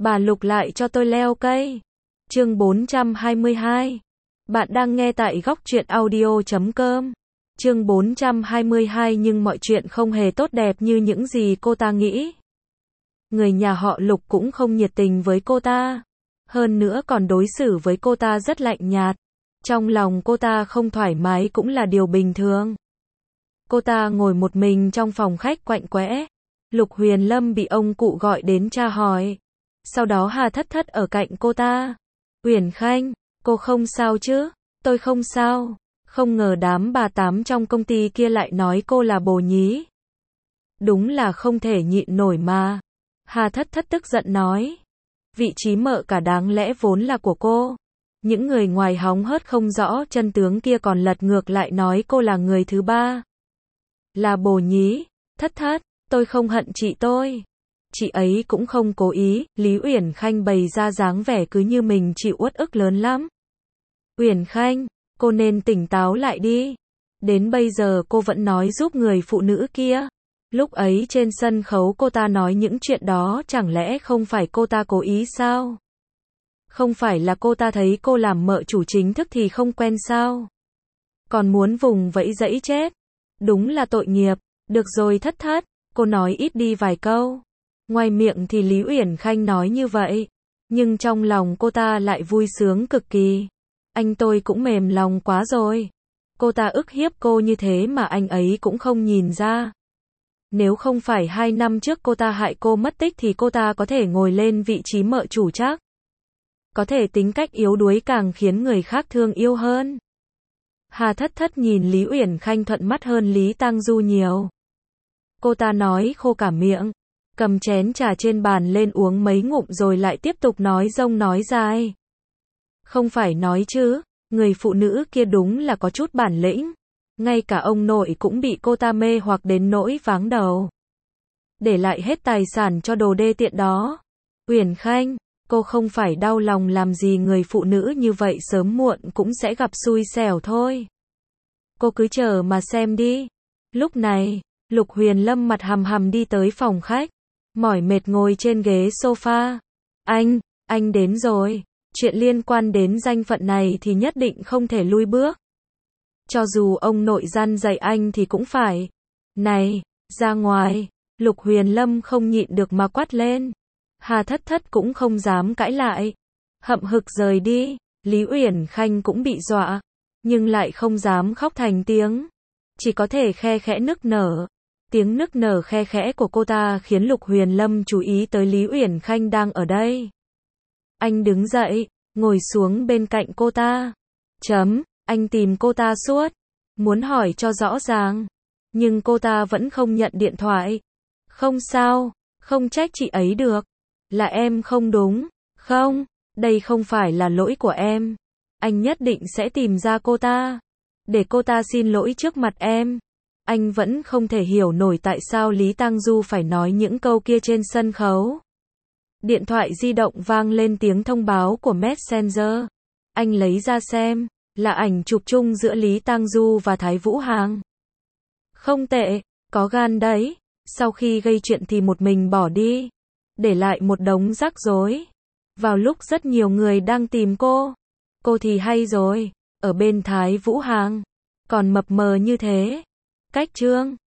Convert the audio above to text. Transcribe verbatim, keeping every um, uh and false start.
Bà Lục lại cho tôi leo cây. Chương bốn trăm hai mươi hai. Bạn đang nghe tại góc truyện audio chấm com. Chương bốn trăm hai mươi hai nhưng mọi chuyện không hề tốt đẹp như những gì cô ta nghĩ. Người nhà họ Lục cũng không nhiệt tình với cô ta. Hơn nữa còn đối xử với cô ta rất lạnh nhạt. Trong lòng cô ta không thoải mái cũng là điều bình thường. Cô ta ngồi một mình trong phòng khách quạnh quẽ. Lục Huyền Lâm bị ông cụ gọi đến tra hỏi. Sau đó Hà Thất Thất ở cạnh cô ta. Uyển Khanh, cô không sao chứ? Tôi không sao. Không ngờ đám bà tám trong công ty kia lại nói cô là bồ nhí. Đúng là không thể nhịn nổi mà. Hà Thất Thất tức giận nói. Vị trí mợ cả đáng lẽ vốn là của cô. Những người ngoài hóng hớt không rõ chân tướng kia còn lật ngược lại nói cô là người thứ ba. Là bồ nhí. Thất Thất, tôi không hận chị tôi. Chị ấy cũng không cố ý. Lý Uyển Khanh bày ra dáng vẻ cứ như mình chịu uất ức lớn lắm. Uyển Khanh, cô nên tỉnh táo lại đi. Đến bây giờ cô vẫn nói giúp người phụ nữ kia. Lúc ấy trên sân khấu cô ta nói những chuyện đó, chẳng lẽ không phải cô ta cố ý sao? Không phải là cô ta thấy cô làm mợ chủ chính thức thì không quen sao? Còn muốn vùng vẫy dẫy chết. Đúng là tội nghiệp. Được rồi Thất Thất, cô nói ít đi vài câu. Ngoài miệng thì Lý Uyển Khanh nói như vậy, nhưng trong lòng cô ta lại vui sướng cực kỳ. Anh tôi cũng mềm lòng quá rồi. Cô ta ức hiếp cô như thế mà anh ấy cũng không nhìn ra. Nếu không phải hai năm trước cô ta hại cô mất tích thì cô ta có thể ngồi lên vị trí mợ chủ chắc. Có thể tính cách yếu đuối càng khiến người khác thương yêu hơn. Hà Thất Thất nhìn Lý Uyển Khanh thuận mắt hơn Lý Tang Du nhiều. Cô ta nói khô cả miệng, cầm chén trà trên bàn lên uống mấy ngụm rồi lại tiếp tục nói rông nói dài. Không phải nói chứ, người phụ nữ kia đúng là có chút bản lĩnh. Ngay cả ông nội cũng bị cô ta mê hoặc đến nỗi váng đầu. Để lại hết tài sản cho đồ đê tiện đó. Uyển Khanh, cô không phải đau lòng làm gì, người phụ nữ như vậy sớm muộn cũng sẽ gặp xui xẻo thôi. Cô cứ chờ mà xem đi. Lúc này, Lục Huyền Lâm mặt hầm hầm đi tới phòng khách. Mỏi mệt ngồi trên ghế sofa. Anh, anh đến rồi. Chuyện liên quan đến danh phận này thì nhất định không thể lui bước. Cho dù ông nội gian dạy anh thì cũng phải. Này, ra ngoài. Lục Huyền Lâm không nhịn được mà quát lên. Hà Thất Thất cũng không dám cãi lại. Hậm hực rời đi. Lý Uyển Khanh cũng bị dọa. Nhưng lại không dám khóc thành tiếng. Chỉ có thể khe khẽ nức nở. Tiếng nức nở khe khẽ của cô ta khiến Lục Huyền Lâm chú ý tới Lý Uyển Khanh đang ở đây. Anh đứng dậy, ngồi xuống bên cạnh cô ta. Chấm, anh tìm cô ta suốt. Muốn hỏi cho rõ ràng. Nhưng cô ta vẫn không nhận điện thoại. Không sao, không trách chị ấy được. Là em không đúng. Không, đây không phải là lỗi của em. Anh nhất định sẽ tìm ra cô ta. Để cô ta xin lỗi trước mặt em. Anh vẫn không thể hiểu nổi tại sao Lý Tang Du phải nói những câu kia trên sân khấu. Điện thoại di động vang lên tiếng thông báo của Messenger. Anh lấy ra xem, là ảnh chụp chung giữa Lý Tang Du và Thái Vũ Hằng. Không tệ, có gan đấy. Sau khi gây chuyện thì một mình bỏ đi, để lại một đống rắc rối. Vào lúc rất nhiều người đang tìm cô, cô thì hay rồi, ở bên Thái Vũ Hằng, còn mập mờ như thế. Cách trương,